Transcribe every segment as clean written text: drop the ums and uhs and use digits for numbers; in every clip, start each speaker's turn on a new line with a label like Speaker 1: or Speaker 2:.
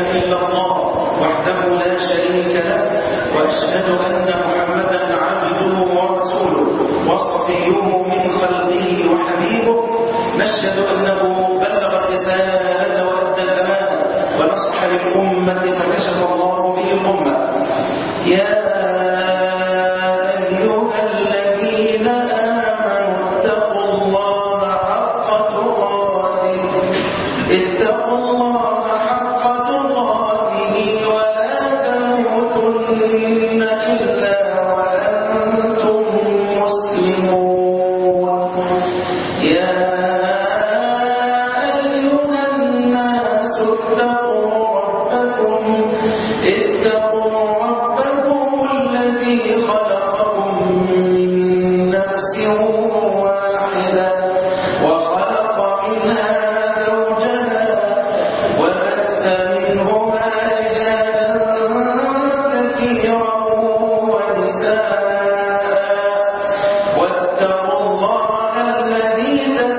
Speaker 1: إلا الله وحده لا شريك له، وأشهد أن محمدا عبده ورسوله وصفيه من خلقه وحبيبه. نشهد أنه بلغ الرسالة وأدى الأمانة ونصح للأمة فكشف الله به الأمة. يا أيها الذين آمنوا اتقوا الله حق تقاته ولا تموتن إلا وأنتم مسلمون. يا أيها الناس اتقوا ربكم الذي خلقكم من نفس واحدة وخلق منها زوجها وبث منهما رجالا كثيرا ونساء، واتقوا الله الذي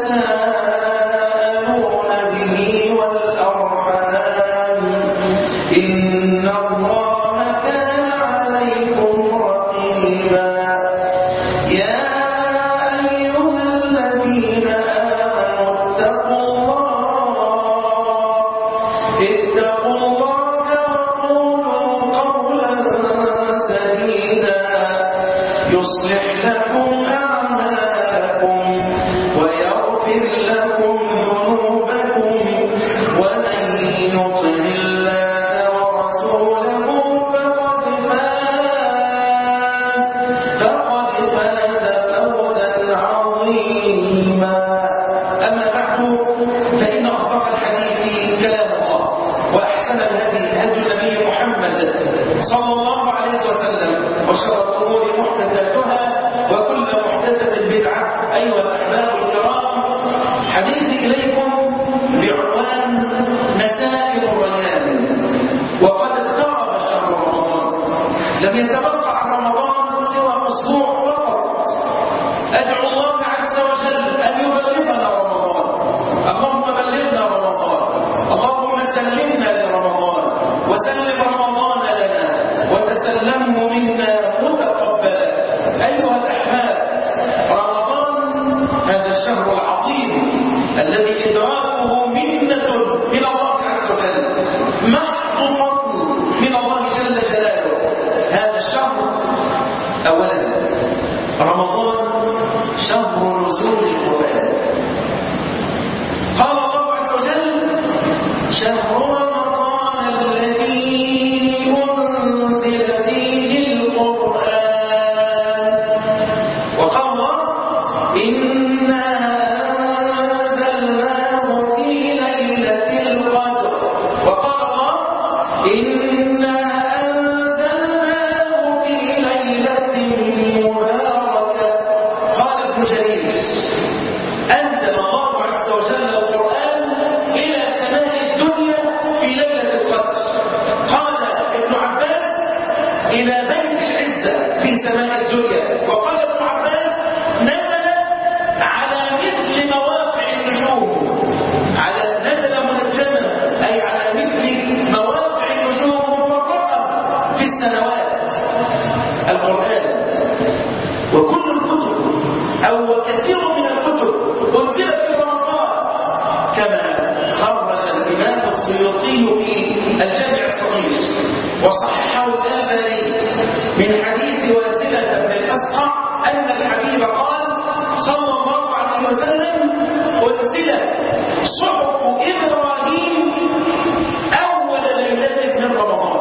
Speaker 1: تساءلون به والأرحام إن الله كان عليكم رقيبا. يا أيها الذين آمنوا اتقوا الله وقولوا قولا سديدا يصلح لكم أعمالكم ويغفر لكم ذنوبكم، ومن يطع الله ورسوله فقد فاز فوزا عظيما. أما بعد، فإن أصدق الحديث كلام الله، وأحسن الهدي هدي النبي محمد صلى الله عليه وسلم، وشر الأمور محدثاتها وكل محدثة بدعة. أيها الأحباب الكرام، حديثي إليكم بعنوان نسائم الريان. وقد اقترب شهر رمضان، لم يتبقى عن رمضان سوى أسبوع فقط. أدعو الله عز وجل أن يبلغنا رمضان. اللهم بلغنا رمضان، اللهم سلمنا لرمضان وسلم رمضان لنا وتسلمه منا متقبلا. أيها الأحباب، رمضان هذا الشهر العظيم الذي إدراكه منة من الله عز وجل، محض فضل من الله جل جلاله. هذا الشهر أولا رمضان شهر نزول القرآن. قال الله عز وجل: شهر رمضان الذي أنزل فيه القرآن. وقال الله: إنا أنزلناه في ليلة القدر. وقال الله: إنا أنزلناه في ليلة مباركة. قال ابن جرير: أنزل الله عز وجل القرآن إلى سماء الدنيا في ليلة القدر. قال ابن عباس: إلى بيت العزة في سماء الدنيا. وقال ابن عباس: نزل على مثل مواقع النجوم، نزل منجما، أي على مثل مواقع النجوم مفرقة في السنوات. القرآن وكل الكتب أو كثير من الكتب أنزلت في رمضان، كما خرج الإمام السيوطي في الجامع الصغير وصححه الألباني من حديث واسلة بن الأسقع أن الحبيب قال صلى الله عليه وسلم: أنزلت صحف إبراهيم أول ليلة من رمضان،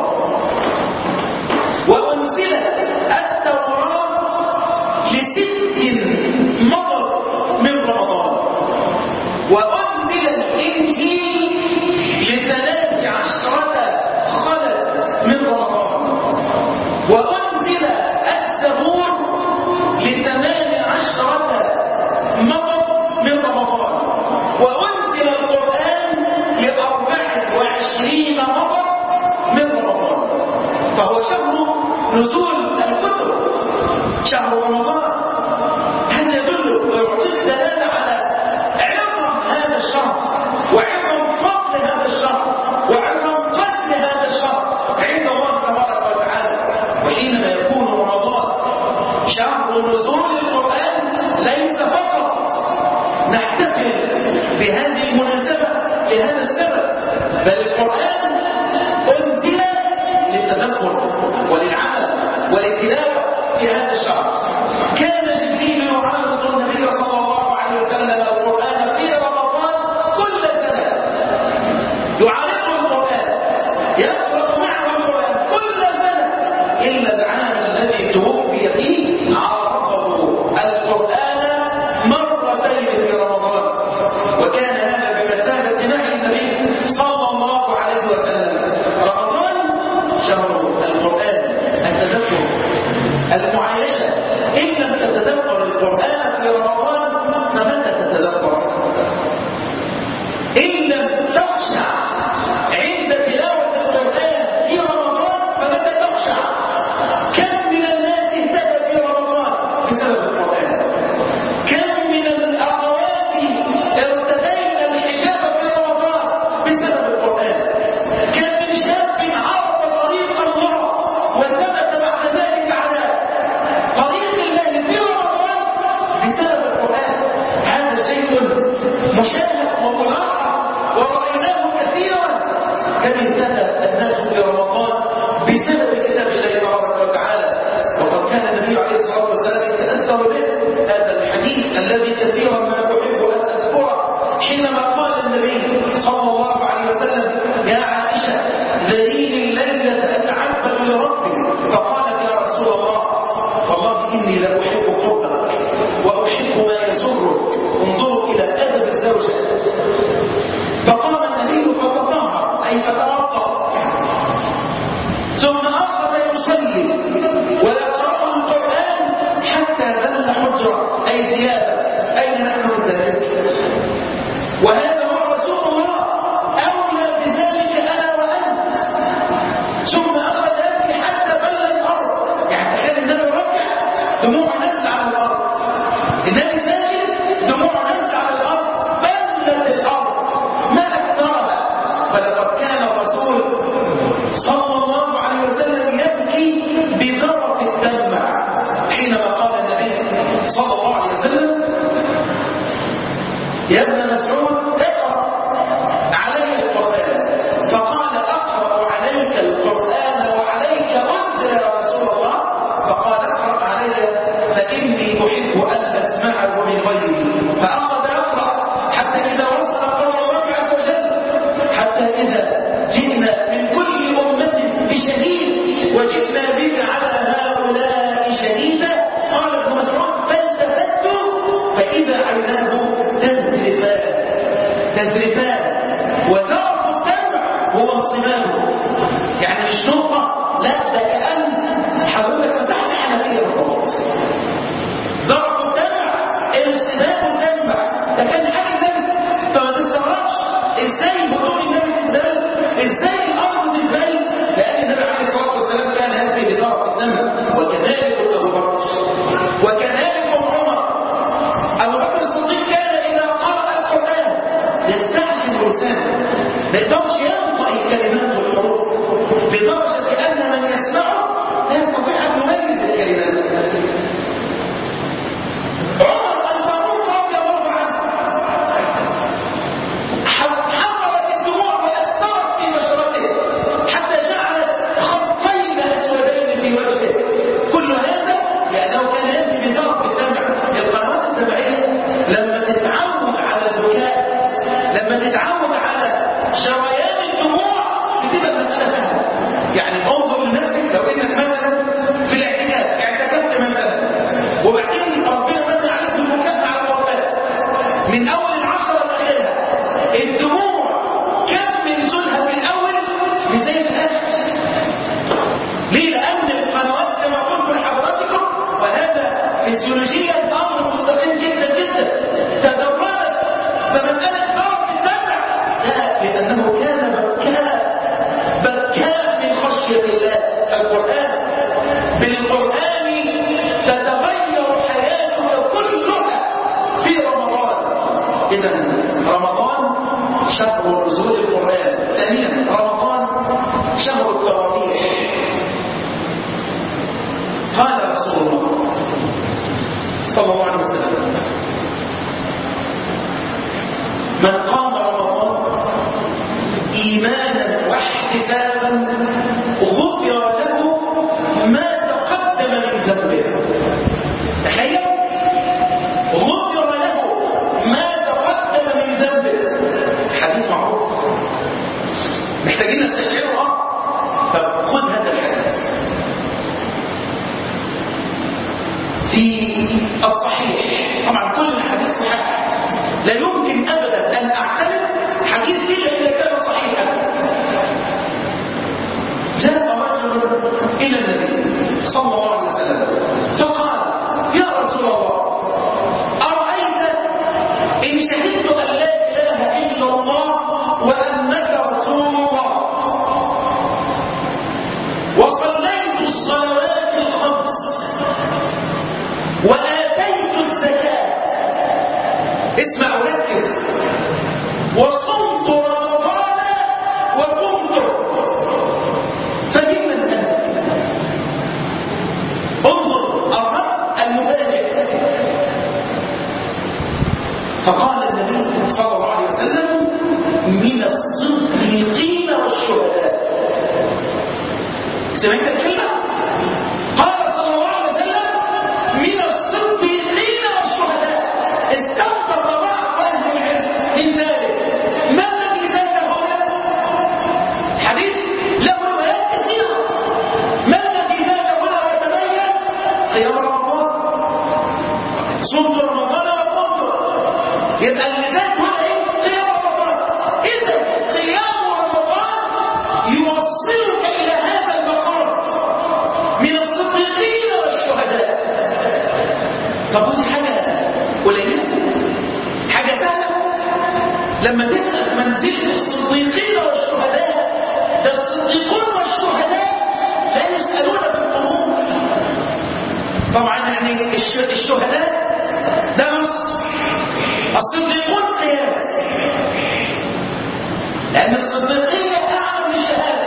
Speaker 1: وأنزلت التوراة ل6 مضت من رمضان، وأنزل الإنجيل ل13 خلت من رمضان، وأنزل الزبور ل18 مضت من رمضان، وأنزل نحتفل بهذه المناسبة لهذا السبب، بل القرآن أنزل للتدبر وللعمل وللتلاوة في هذا الشهر. كان جبريل يعارض النبي صلى الله عليه وسلم القرآن في رمضان كل سنة، يعارض القرآن، يقرأ معه القرآن كل سنة، إلا العام الذي توفي فيه عرضه القرآن مرتين في رمضان، وكان هذا بمثابة نهي النبي صلى الله عليه وسلم. رمضان شهر القرآن، التدبر، المعايشة. إن لم تتدبر القرآن في رمضان فمتى تتدبر؟ إن لم تخشع عند تلاوة القرآن في رمضان فمتى تخشع؟ كم من الناس اهتدى في رمضان بسبب القرآن؟ كم من الأخوات ارتدين الحجاب في رمضان بسبب القرآن؟ كم من شاب عرف طريق الله وثبت بعد ذلك على طريق الله في رمضان بسبب القرآن؟ هذا شيء مشاهد وملاحظ ورأيناه كثيرا. كم اهتدى الناس في رمضان بسبب كتاب الله تبارك وتعالى. وقد كان النبي عليه الصلاة والسلام يتأثر به هذا الحديث الذي كثيرا ما أحب أن أذكره، حينما قال النبي صلى الله عليه وسلم: يا عائشة ذليني الليلة أتعبد لربي. فقالت: يا رسول الله والله إني لأحب قربك وأحب ما يسرك. انظروا إلى أدب الزوجة. فقام النبي فتطهر أي فتوضأ، ثم أخذ يصلي ويقرأ القرآن حتى بل حجرة أي ثيابه. أين نحن من ذلك؟ وهذا هو رسول الله، أولى بذلك أنا وأنت. ثم أخذ يبكي حتى بل الأرض، يعني تخيل النبي ركع دموع نزل على الأرض، النبي ساجد دموع نزل على الأرض، بلت الأرض ما أكثرها. فلقد كان الرسول صلى الله عليه وسلم يبكي بذرف الدمع حينما قال النبي صلى الله عليه وسلم: يا ابن مسعود اقرأ علي القرآن. فقال: أقرأ عليك القرآن وعليك أنزل يا رسول الله. فقال: اقرأ علي فإني أحب أن أسمعه من غيري. فأخذ يقرأ حتى إذا وصل قول الله عز وجل: حتى إذا جئنا من كل أمة بشهيد وجئنا بك على هؤلاء شهيدا. قال ابن مسعود: فالتفت فإذا عيناه تذرفان وذرف الدمع هو انصمامه. يعني مش نقطة، لا ده كأن حضرتك فتحت حنفية بالضبط. ذرف الدمع انصمام الدمع ده كان حاجة النبي. فما تستغربش ازاي بطول النبي تتبال، ازاي الأرض تتبال، لأن النبي عليه الصلاة والسلام كان يهدي بذرف الدمع. وكذلك أبو بكر، وكذلك عمر. أبو بكر الصديق كان إذا قرأ القرآن يستعجل لسانه، ما يقدرش ينطق الكلمات والحروف، لدرجة أن من يسمعه لا يستطيع أن يميز الكلمات. عمر الفاروق رضي الله عنه حضرت الدموع وأثرت في بشرته حتى جعلت خطين أسودين في وجهه. كل هذا لأنه كان يأتي بذرف الدمع. القنوات الدمعية لما تتعود على البكاء، لما تتعود على شريان الدموع، بتبقى المسألة سهلة. يعني انظر لنفسك، لو انك مثلا في الاعتكاف اعتكفت مثلا، وبعدين ربنا من عليك بالبكاء على القرآن من اول العشرة لاخرها، الدموع كم من نزولها في الاول مش زي الاخر. ليه؟ لان القنوات كما قلت لحضراتكم، وهذا فيزيولوجيا امر مستقيم جدا جدا، تدربت. فمسألة ضرب الدمع لا، لأنه كان بكاء من خشية الله إيمانا واحتسابا غفر له ما تقدم من ذنبه. تخيل، غفر له ما تقدم من ذنبه. حديث معروف محتاجين نستشعره. فخذ هذا الحديث في الصحيح. طبعا كل الحديث صحيح، لا يمكن ابدا ان اعتمد حديث الا اذا كان صحيحا. جاء رجل الى النبي صلى الله عليه وسلم فقال: يا رسول الله، ارايت ان شهدت ان لا اله الا الله وانك رسول الله، وصليت الصلوات الخمس، وآتيت الزكاة، اسمع وركز، وصمت رمضان وقمت، فممن أنت؟ انظر الرد المفاجئ. فقال النبي صلى الله عليه وسلم: من الصديقين والشهداء. سمعت الكلمة؟ قال صلى الله عليه وسلم: من الصديقين والشهداء. استنبط بعض أهل العلم من ذلك. ما الذي زاد هنا؟ حديث له روايات كثيرة. ما الذي زاد هنا وتبين؟ قيام رمضان، صمت رمضان وقمت. يبقى اللي زاد هنا ايه؟ قيام رمضان. إذا قيام رمضان يوصلك إلى هذا المقام من الصديقين والشهداء. طب ودي حاجة قليلة؟ حاجة سهلة؟ لما تبقى منزلة الصديقين والشهداء، ده الصديقون والشهداء لا يسألون بالقبول. طبعا يعني الشهداء ده نص، الصديقون قياس، لأن الصديقية أعلى من الشهادة.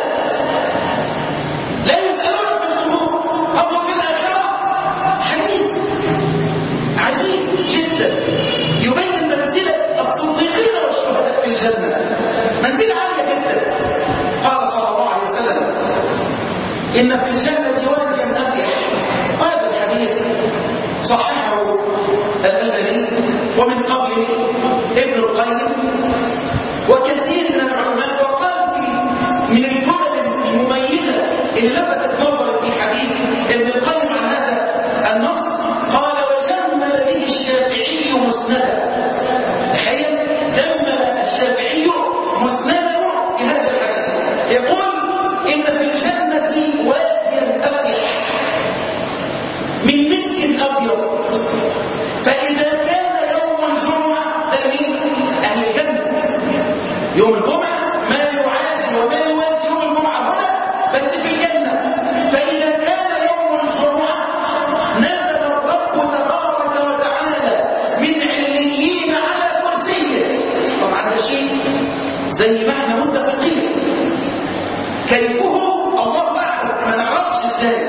Speaker 1: لا يسألون بالقبول. طب في الآخرة حديث عجيب جدا يبين منزلة الصديقين والشهداء في الجنة، منزلة عالية جدا. قال صلى الله عليه وسلم: إن في الجنة واديا أفيح. هذا الحديث صححه الألباني ومن قبله ابن القيم وكثير من العلماء. وقال من الجمل المميزة اللي لفتت نظري في حديث ابن القيم عن هذا النص، قال: وجمل به الشافعي مسندا. تخيل، جمل الشافعي مسندا في هذا الحديث. يقول: إن في الجنة واديا أفيح من مسك أبيض، فإذا كان يوم الجمعة، تلميذ أهل الجنة، يوم الجمعة ما يعادل وما يوازي يوم الجمعة هنا بس في الجنة. فإذا كان يوم الجمعة نزل الرب تبارك وتعالى من عليين على كرسيه. طبعا ده شيء زي ما احنا متفقين، كيفه الله أعلم، ما نعرفش ازاي.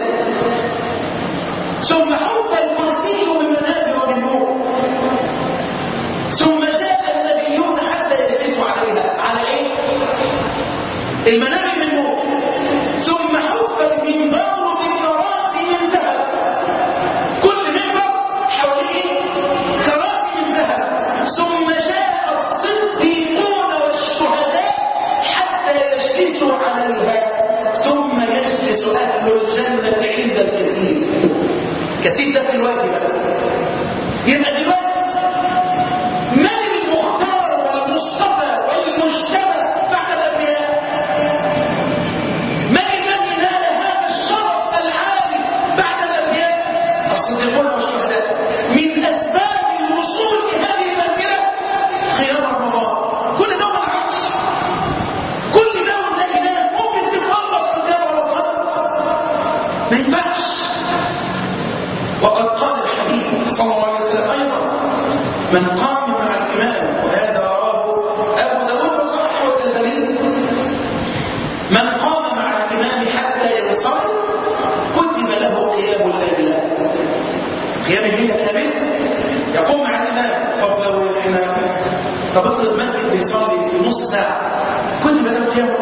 Speaker 1: ثم حط الكرسي من منابر ومن نور، ثم جاء النبيون حتى يجلسوا عليها. على ايه؟ المنابر من نور. ثم حط المنبر بكراسي من ذهب، كل منبر حواليه كراسي من ذهب. ثم جاء الصديقون والشهداء حتى يجلسوا عليها. ثم يجلس أهل الجنة عند الكثير. كثير ده في الواجب. يبقى دلوقتي من المختار والمصطفى والمجتبى بعد الأنبياء؟ من الذي نال هذا الشرف العالي بعد الأنبياء؟ الصديقون والشهداء. من أسباب الوصول لهذه المنزلة قيام رمضان. كل ده ما نعرفش، كل ده ونلاقي ممكن تتخلص من قيام رمضان، ما ينفعش. وقد قال الحبيب صلى الله عليه وسلم أيضا: من قام مع الإمام، وهذا رواه أبو داود وصححه الألباني، من قام مع الإمام حتى ينصرف كتب له قيام الليل. قيام الليل كامل يقوم مع الإمام. طب لو احنا افرض مسجد بيصلي في نص ساعة، كتب له قيام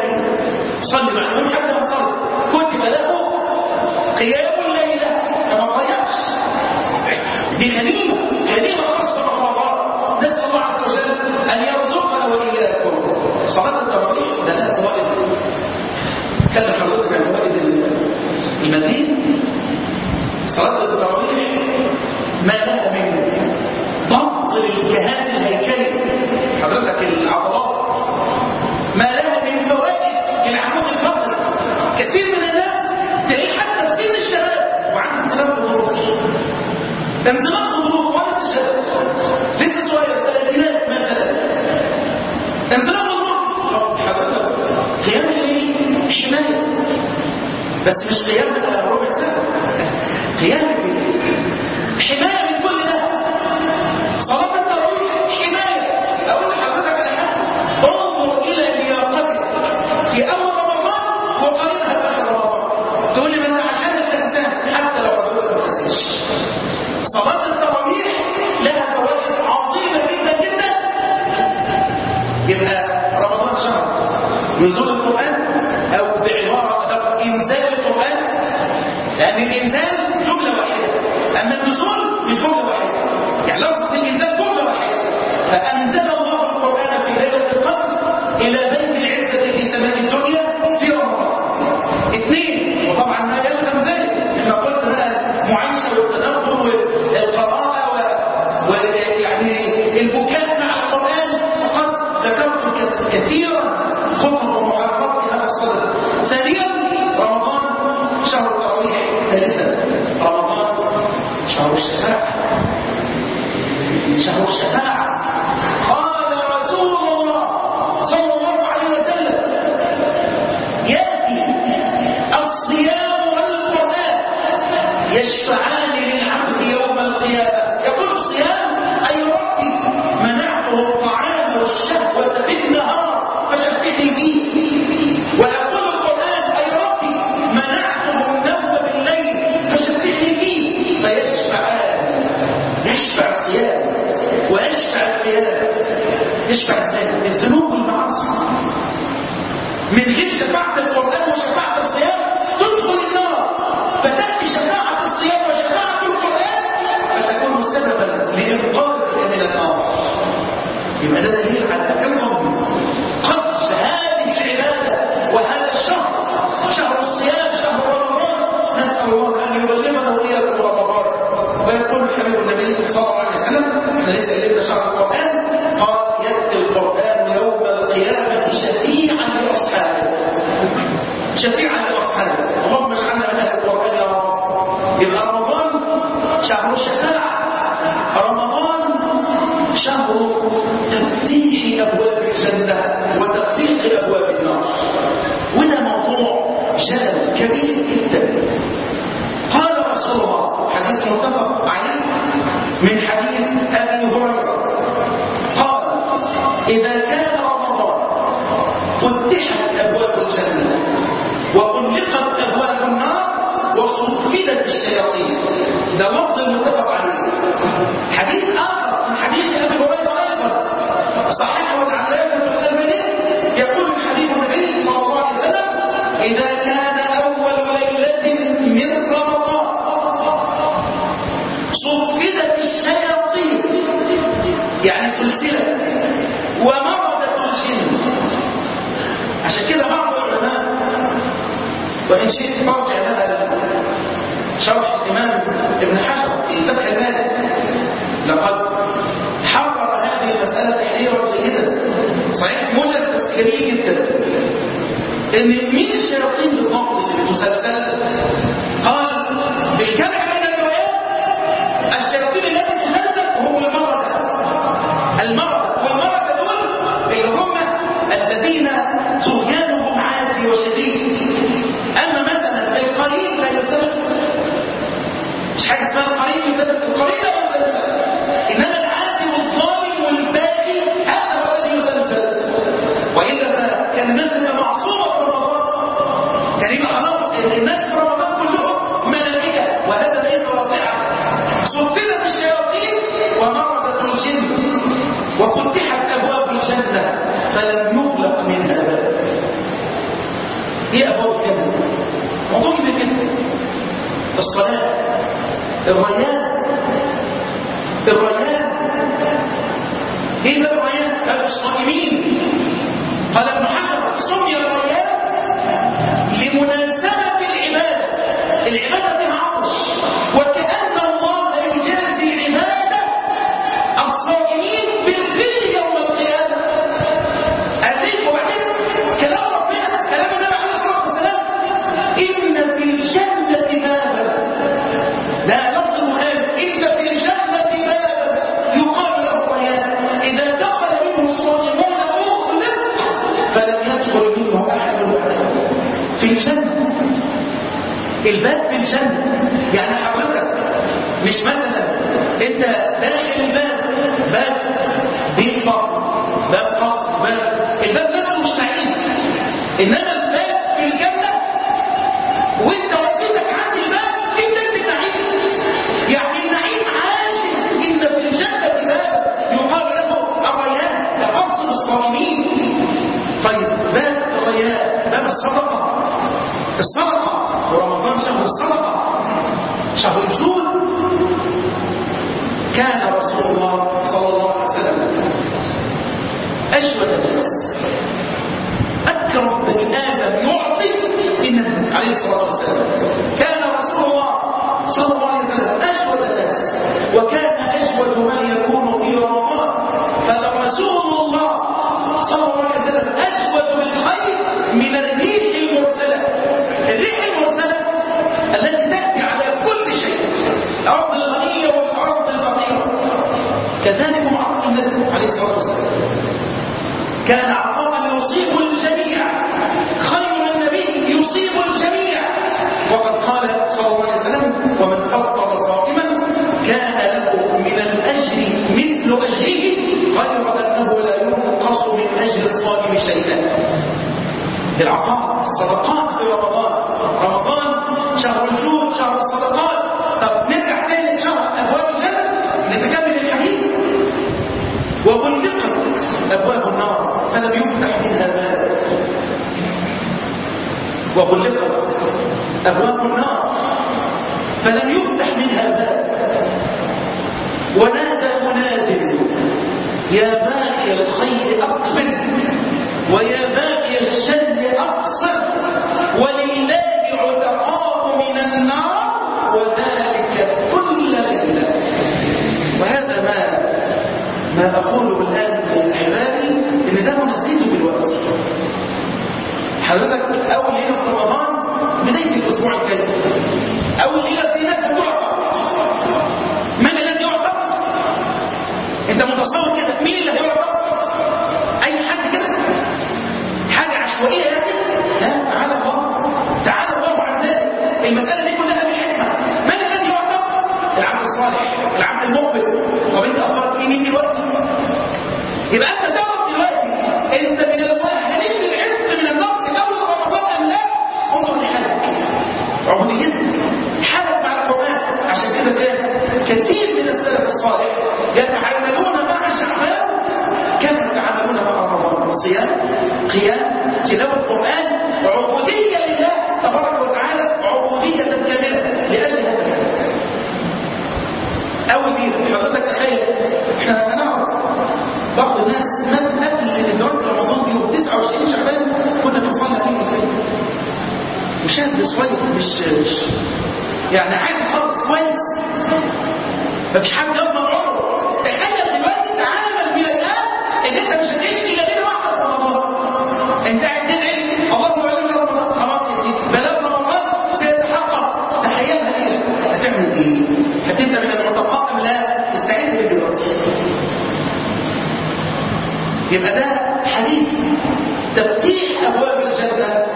Speaker 1: قيام الليلة ما تضيعش، دي غنيمة خاصة رمضان. نسأل الله عز وجل أن يرزقنا وإياكم صلاة التراويح. ده لها فوائد، كلم حضرتك عن فوائد المزيد. صلاة التراويح ما لها من ضبط للجهاز الهيكلي، حضرتك العضلات، ما لها من فوائد للعمود الفقري. كثير من الناس تلاقيه حتى في سن الشباب وعنده انزلاق غضروفي، انزلاق غضروف وانا لسه صغير الثلاثينات مثلا، انزلاق غضروف. طب حضرتك قيام الليل حمايه، بس مش قيام بقى ربع ساعه، قيام حمايه من كل ده. صلاه التراويح حمايه. اقول لحضرتك على حاجه، انظر الى لياقتك في اول رمضان وقارنها باخر رمضان. تقول لي ما انا عشان الانسان حتى لو ربنا ما خسرش. صلاه التراويح لها فوائد عظيمه جدا جدا. يبقى رمضان شهر نزول القران، او بعباره او انزال القران، لان الانزال جمله واحده، اما النزول مش جمله واحده. يعني لفظ الانزال جمله واحده. فانزل الله القران في ليله القدر الى بيت العزه في سماء الدنيا في رمضان. اثنين، وطبعا ما يلزم ذلك احنا قلت بقى معايشه والتدبر والقراءه ويعني البكاء مع القران، وقد ذكرت كثيرا خطب ومحاضرات في هذا الصدد. ثانيا، رمضان شهر التراويح. ثالثا، رمضان شهر الشفاعه. شهر الشفاعه. قال رسول الله صلى الله عليه وسلم: ياتي الصيام والقرآن يشفعان للعبد يوم القيامه. يقول الصيام: اي ربي منعته الطعام والشهوه بالنهار فشفعني فيه. ويقول القرآن: اي ربي منعته النوم بالليل فشفعني فيه. يشفع الصيام ويشفع القيام. يشفع الذنوب والمعاصي. من غير شفاعة القرآن وشفاعة الصيام تدخل النار، فتأتي شفاعة الصيام وشفاعة القرآن فتكون سببا لإنقاذك من النار. يبقى ده دليل على عظم قدر هذه العبادة وهذا الشهر، شهر الصيام، شهر رمضان. نسأل الله أن يبلغنا وإياكم رمضان. ويقول الحبيب النبي صلى الله عليه وسلم، احنا لسه قايلين شهر القرآن، قال: يأتي القرآن يوم القيامة شفيعا لأصحابه. شفيعا لأصحابه. اللهم اجعلنا من أهل القرآن يا رب. يبقى رمضان شهر الشفاعة، رمضان شهر تفتيح أبواب الجنة وتغليق أبواب النار. وده موضوع جلل كبير جدا. قال رسول الله، حديث متفق عليه من حديث أبي هريرة، قال: إذا كان رمضان فتحت أبواب الجنة وغلقت أبواب النار وصفدت الشياطين. ده لفظ المتفق عليه. حديث آخر من حديث أبي هريرة أيضا صححه العلامة الألباني، يقول الحبيب النبي صلى الله عليه وسلم: إذا كان أول ليلة من رمضان صفدت الشياطين، يعني سلسلة، ومردت الجن. عشان كده بعض العلماء، وإن شئت مرجع لها شرح الإمام ابن حجر في فتح المالك، لقد حرر هذه المسألة تحريرا جيدا صحيح موجز تفسيري جدا. إن مين الشياطين بالضبط اللي بتسلسل؟ قال: بالجمع بين الروايات الشياطين التي تسلسل هم المردة والمردة دول اللي هم الذين طغيانهم عاتي وشديد. أما مثلا القرين لا يسلسل، مش حاجة اسمها القرين يسلسل، القرين لا يسلسل. إنما العاتي والظالم والباقي هذا هو الذي يسلسل. وإلا كان الناس معصومة في رمضان، كان يبقى خلاص الناس في رمضان كلهم ملائكة، وهذا ليس واقعا. صفدت الشياطين ومردت الجن وفتحت أبواب الجنة فلم يغلق منها باب. ايه أبواب الجنة؟ موضوع كده. الصلاة، الريان. ايه بقى الريان؟ بقى الصائمين. قال ابن حجر سمي الريان لمناسبة العبادة بها عطش، وكأن الله يجازي عبادة الصائمين بالذل يوم القيامة. أدريك. وبعدين كلام ربنا، كلام النبي عليه الصلاة والسلام: إن في الجنة بابا، لا نص البخاري، إن في الجنة بابا يقال له ريان، إذا دخل منه الصائمون أغلق فلم يدخل منه أحد بعده. في الجنة، الباب في الجنة. يعني حضرتك مش مثلا انت داخل باب بيت فقر، باب قصر، الباب نفسه مش نعيم، انما الباب في الجنة وانت وقفتك عند الباب انت النعيم. يعني النعيم عاشق. ان في الجنة باب يقال له الريان، ده قصر الصائمين. طيب باب الريان، باب الصدقة. ورمضان شهر الصدقة، شهر الجود. كان رسول الله صلى الله عليه وسلم أجود الناس، أكرم بني آدم يعطي النبي عليه الصلاة والسلام. كان رسول الله صلى الله عليه وسلم أجود الناس، وكان أجود ما يكون في رمضان. فلرسول الله صلى الله عليه وسلم أجود بالخير من الريح المرسلة. الريح المرسلة التي تأتي على كل شيء، الأرض الغنية والأرض الفقيرة. كذلك مع النبي عليه الصلاة والسلام كان عطاء يصيب الجميع، خير النبي يصيب الجميع. وقد قال صلى الله عليه وسلم: ومن فطر صائما كان له من الأجر مثل أجره غير أنه لا ينقص من أجر الصائم شيئا. العطاء، الصدقات في رمضان شهر الجود، شهر الصدقات. طب نرجع تاني لشهر أبواب الجنة نتكمل الحديث. وغلقت أبواب النار فلم يفتح منها باب. وغلقت أبواب النار فلم يفتح منها باب. ونادى مناد: يا باغي الخير أقبل، ويا باغي الشر أقصر، ولله عتقاء من النار، وذلك كل ليلة. وهذا ما أقوله الآن لأحبابي، إن ده منسيته في الوقت. حضرتك أول ليلة في رمضان بداية الأسبوع الجاي، أول ليلة في ناس تعتق. من الذي يعتق؟ أنت متصور كده مين اللي هيعتق؟ أي حد كده؟ حاجة عشوائية يعني؟ لا، تعالى الله عن ذلك. المسألة دي كلها بالحكمة. من الذي يعتق؟ العبد الصالح، العبد المؤمن. طب أنت أخبرت مين دلوقتي؟ يبقى أنت تعرف دلوقتي أنت من المؤهلين للعتق من النار في أول رمضان أم لا؟ انظر لحالك، عبوديتك، حالك مع القرآن. عشان كده كان كثير من السلف الصالح يتعاملون مع شعبان كما يتعاملون مع رمضان: صيام، قيام، تلاوة القرآن، وعبودية لله تبارك وتعالى، عبودية كاملة لأجل هذا الهدف. أول ليلة حضرتك تخيل، احنا هنعرف بعض الناس من قبل إدراك رمضان بيوم 29 شعبان كنا بنصلي فيه مكان وشاب صغير، مش يعني عادي خالص، كويس، مفيش حد يضمن عمره. تخيل دلوقتي تعامل بلا الآن ان انت مش هتعيش الا ليله واحده في رمضان. انت قاعد تدعي اللهم علمنا رمضان، خلاص يا سيدي بلغ رمضان سيتحقق. تخيلها ليله، هتعمل ايه؟ هتبدا من المعتقات ام لا؟ استعد من دلوقتي. يبقى ده حديث تفتيح ابواب الجنه.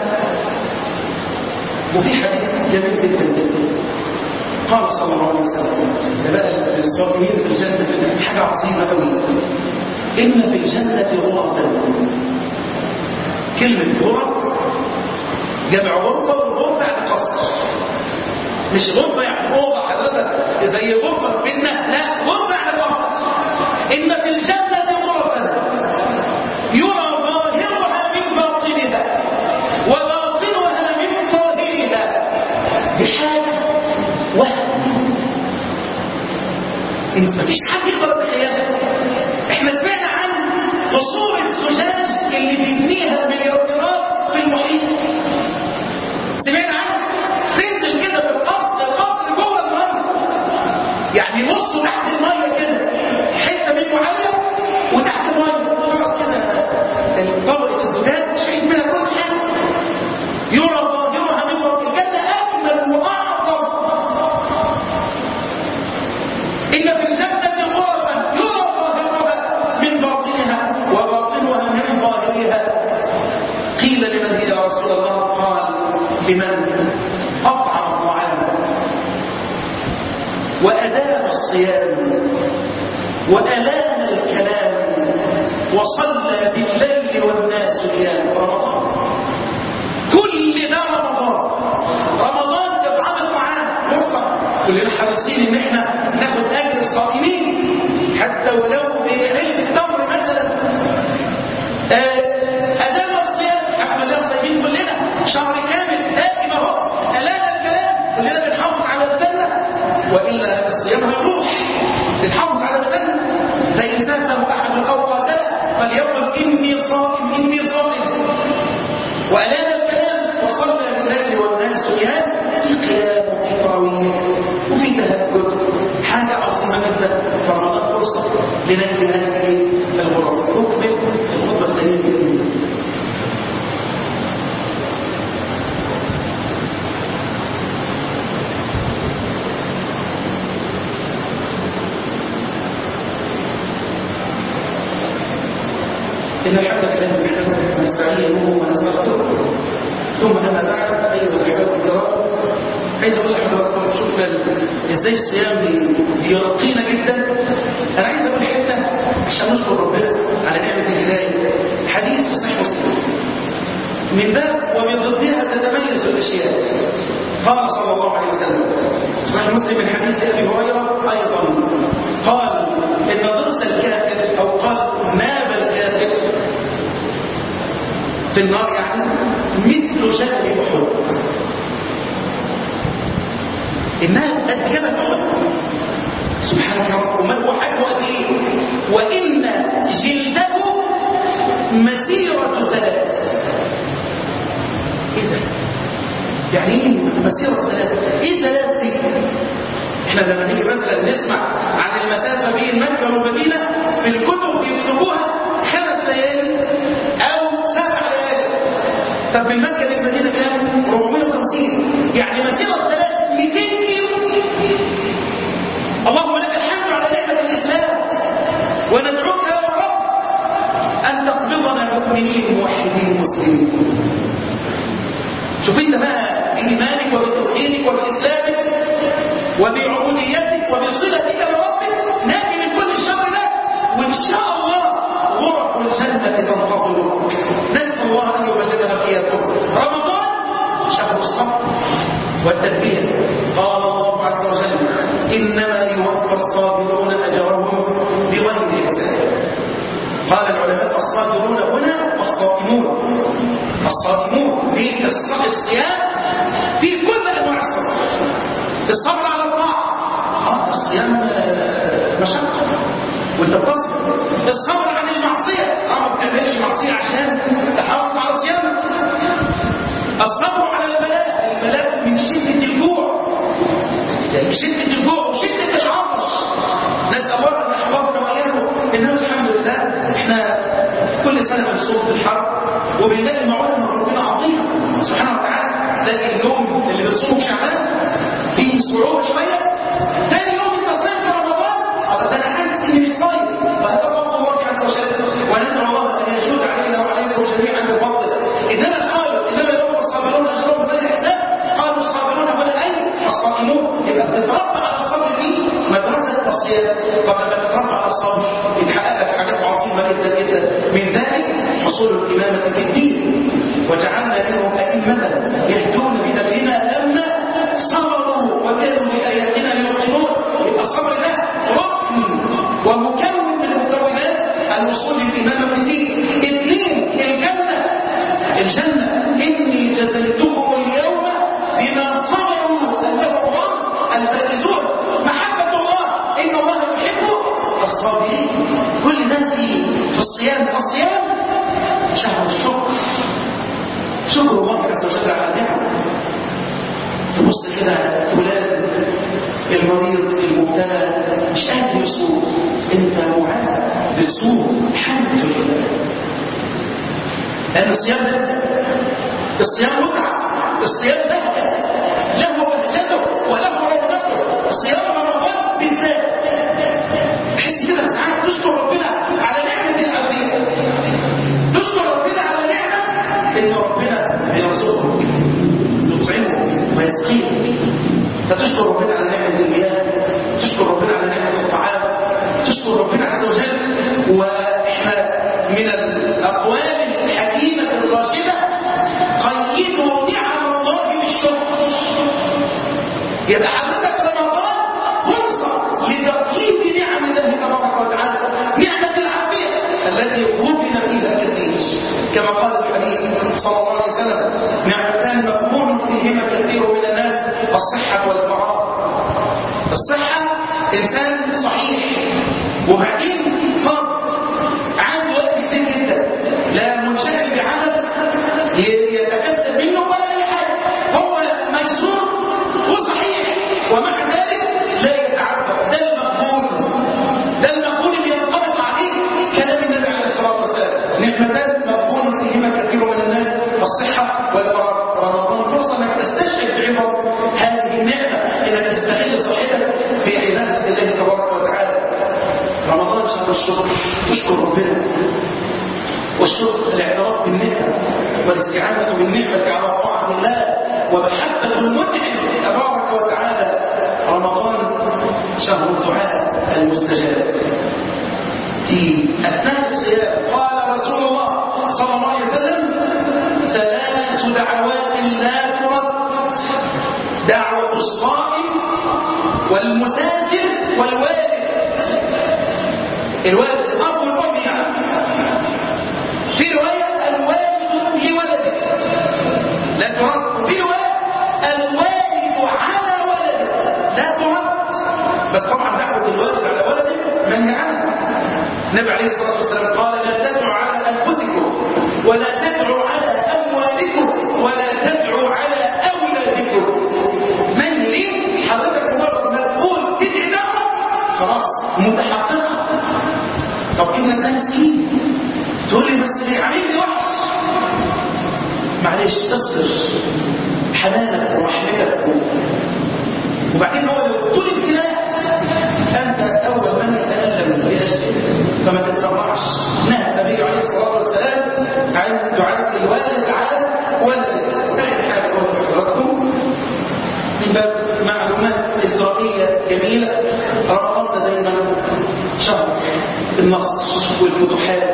Speaker 1: وفي حديث جميل جدا قال صلى الله عليه وسلم: بقى الصائمين في الجنة حاجة عظيمة قوي. إن في الجنة غرفا. كلمة غرف جمع غرفة، والغرفة يعني قصر، مش غرفة يعني أوضة حضرتك زي غرفة في بيتنا، لا، غرفة يعني قصر. إن في الجنة غرفا يرى ظاهرها من باطنها وباطنها من ظاهرها. دي حاجة انت مفيش حد يقدر يتخيلها. احنا سمعنا عن قصور الزجاج اللي بيبنيها المليارديرات في المحيط، سمعنا عنه. تنزل كده القصر جوه الميه، يعني نصه تحت الميه كده، حته منه عاليه وتحت الميه تقعد كده طبقه الزجاج شايف منها كل حاجه، يرى ظاهرها من فوق. الجنه اجمل واعظم. ان في الجنه غرفا يرى ظاهرها من باطنها وباطنها من ظاهرها. قيل لمن هي يا رسول الله؟ قال لمن اطعم الطعام وادام الصيام والام الكلام وصلى بالليل والناس نيام. رمضان كل ده رمضان اطعام الطعام فرصه. كلنا حريصين ان احنا ناخد اجر الصائمين حتى ولو بعلم التمر مثلا. ادام الصيام، الحمد لله صايمين كلنا شهر كامل دائم اهو. الام الكلام، كلنا بنحافظ على السنه، والا الصيام هيروح. بنحافظ على السنه. فان فاته احد الاوقات فليقل اني صائم اني صائم. والام الكلام وصلى بالليل والناس نيام. في قيام وفي تراويح وفي تهجد، حاجه عظيمه جدا. فرمضان فرصه لنجل هذه الغرف. نكمل الخطبه الثانيه باذن الله. إن الحمد لله نحمده ونستعينه ونستغفره. ثم أما بعد، أيها الأحباب الكرام، عايز أقول لحضراتكم شوفنا إزاي الصيام بيرقينا جدا. أنا عايز أقول حتة عشان نشكر ربنا على نعمة الهداية. حديث في صحيح مسلم من باب ومن ضدها تتميز الأشياء. قال صلى الله عليه وسلم صحيح مسلم من حديث أبي هريرة أيضا قال إن ضرس الكافر، أو قال ناب الكافر في النار، يعني مثل جبل أحد. النار قد جبل أحد. سبحانك يا رب، وما هو حجمه قد إيه؟ وإن جلده مسيرة 3. إيه ده؟ يعني إيه مسيرة 3؟ إيه 3 دي؟ إحنا لما نيجي مثلا نسمع عن المسافة بين مكة والمدينة في الكتب بيكتبوها 5 ليالي أو 7 ليالي. طب من مكة للمدينة كام؟ 450. يعني مسيرة 200 كيلو. اللهم لك الحمد على نعمة الإسلام، وندعوك يا رب أن تقبضنا مؤمنين موحدين مسلمين. شوف انت بقى بإيمانك وبتوحيدك وبإسلامك وبعبوديتك وبصلتك بربك ناجي من كل الشر ده، وإن شاء الله غرف الجنة تنتظرك. نسأل الله أن يبلغنا إياكم. رمضان شهر الصبر والتدبير. قال الله عز وجل إنما يوفى الصابرون أجرهم بغير حساب. قال العلماء الصابرون هنا والصائمون. الصائمون في الصيام في كل أنواع الصبر. الصبر على الطاعة، الصيام مشقة وانت بتصبر. الصبر عن المعصية، ما بتعملش معصية عشان تحافظ على صيامك. الصبر على البلاء من شدة الجوع، يعني شدة الجوع وشدة العطش. نسأل الله أن يحفظنا وإياكم. إنما الحمد لله احنا كل سنة بنصوم في الحرب وبنلاقي معونة من ربنا عظيمة سبحانه وتعالى. تلاقي اليوم اللي بتصوم شعبان فيه صعوبة شوية، تاني يوم انت صايم في رمضان، ده انا حاسس اني مش صايم. وهذا فضل الله عز وجل، وندعو الله ان يجود علينا وعليكم جميعا بفضله. انما قالوا انما يوم الصابرون اجرهم بغير حساب. قالوا الصابرون هنا اي الصائمون. يبقى بتتربى على الصبر دي مدرسة الصيام. طب لما تتربى على الصبر يتحقق لك حاجات عظيمة جدا جدا. من ذلك حصول الإمامة في الدين، وجعلنا منهم أئمة يهدون بأمرنا لما صبروا وكانوا بآياتنا يوقنون. يبقى الصبر ده ركن ومكون من مكونات الوصول للإمامة في الدين. 2 الجنة إني جزيتهم اليوم بما صبروا أنهم هم المريض المبتلى مش قادر يصوم، انت معاه بتصوم الحمد لله. لأن الصيام ده الصيام متعة، الصيام ده له بهجته وله رونقه. الصيام رمضان بالذات تحس كده ساعات تشكر ربنا على نعمة العافية، تشكر ربنا على نعمة إن ربنا يرزقك يطعمك ويسقيك. فتشكر ربنا على نعمة المياه، تشكر ربنا على نعمة الطعام، تشكر ربنا عز وجل. وإحنا من الأقوال الحكيمة الراشدة قيدوا نعم الله بالشكر. يبقى حضرتك رمضان فرصة لتقييد نعم الله تبارك وتعالى، نعمة العافية التي غبن فيها كثير، كما قال الحبيب صلى الله عليه وسلم: نعمتان مغبون فيهما كثير من الناس، الصحة والفراغ. الصحة إنسان صحيح وبعدين فاضي، عنده وقت كتير جدا، لا منشغل بعمل يتكسب منه ولا أي حاجة، هو ميسور وصحيح ومع ذلك لا يتعبد. ده المقبول، ده المقبول اللي ينطبق عليه كلام النبي عليه الصلاة والسلام: نعمتان مغبون فيهما كثير من الناس، الصحة والفراغ. رمضان فرصة انك تستشعر بعبر هذه النعمة، انك تستغل صحتك في عبادة الله تبارك وتعالى. رمضان شهر الشكر، تشكر ربنا، والشكر الاعتراف بالنعمة والاستعانة بالنعمة على طاعة الله ومحبة المنعم تبارك وتعالى. رمضان شهر الدعاء المستجاب. في أثناء الصيام قال رسول الله صلى الله عليه وسلم: 3 دعوات لا ترد: دعوة الصائم والمسافر والوالد. الوالد الأب والأم يعني. في رواية الوالد لولده لا ترد، في رواية الوالد على ولده لا ترد. بس طبعا دعوة الوالد على ولده منهي عنها. النبي عليه الصلاة والسلام قال: لا تدعوا على أنفسكم ولا تدعوا على أموالكم ولا تدعوا على أولادكم. من ليه حضرتك مجرد ما تقول تدعي دعوة خلاص متحققة. طب ابنك ده مسكين، تقول لي بس اللي عامل لي وحش، معلش اصبر، حنانك ورحمتك. وبعدين هو لو طول ابتلاء انت اول من يتالم باشياء، فما تتسرعش. نهى النبي عليه الصلاه والسلام عن دعاء الوالد على ولده. اخر حاجه اقول لحضراتكم من باب معلومات اسرائيليه جميله: رمضان ده دايما شهر النصر والفتوحات.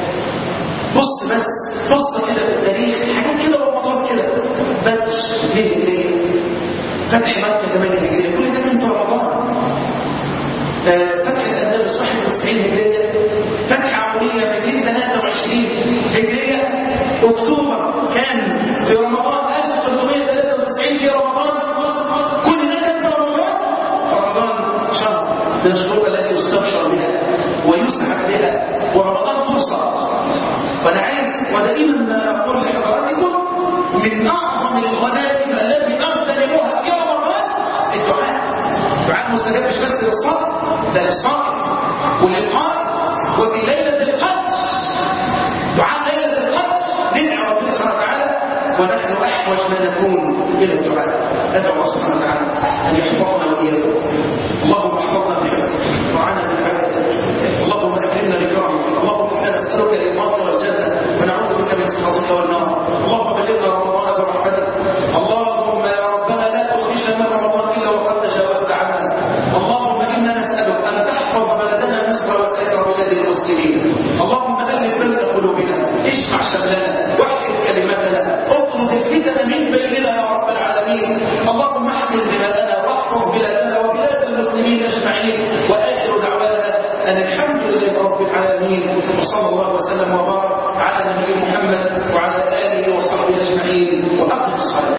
Speaker 1: بص كده في التاريخ، حاجات كده رمضان كده، بدر 2 هجرية، فتح مكة 8 هجرية، كل ده كان في رمضان. فتح الأندلس 91 هجرية، فتح عمرية 223 هجرية، أكتوبر كان في رمضان 1393 في رمضان. كل ده كان في رمضان. رمضان شهر من الشهور التي يستبشر بها ويسعد بها، ورمضان فرصة. وأنا عايز ودائما ما أقول لحضراتكم من أعظم الغنائم التي أغتنموها في رمضان الدعاء مستجاب مش بس للصلاة، ده للصائم وللقائم وفي ليلة القدر. دعاء ليلة القدر ندعو ربنا سبحانه وتعالى ونحن أحوج ما نكون إلى الدعاء. أدعو الله سبحانه وتعالى أن يحفظنا وإياكم. اللهم احفظنا بحفظك وعنا بالعافية. اللهم أكرمنا بكرمك. اللهم إنا نسألك الرضا والجنة ونعوذ بك من سخطك والنار. اللهم بلغنا رمضان برحمتك. اللهم يا ربنا لا تخرجنا من رمضان إلا وقد تجاوزت عنا. اللهم إنا نسألك أن تحفظ بلدنا مصر وسائر بلاد المسلمين. اللهم ألف بين قلوبنا، اجمع شملنا، وحد كلمتنا، اطرد الفتن من بيننا يا رب العالمين. اللهم احفظ بلادنا واحفظ بلادنا وبلاد المسلمين أجمعين. وآخر دعوانا أن الحمد لله رب العالمين، وصلى الله وسلم وبارك على نبينا محمد وعلى آله وصحبه أجمعين. وأقم الصلاة.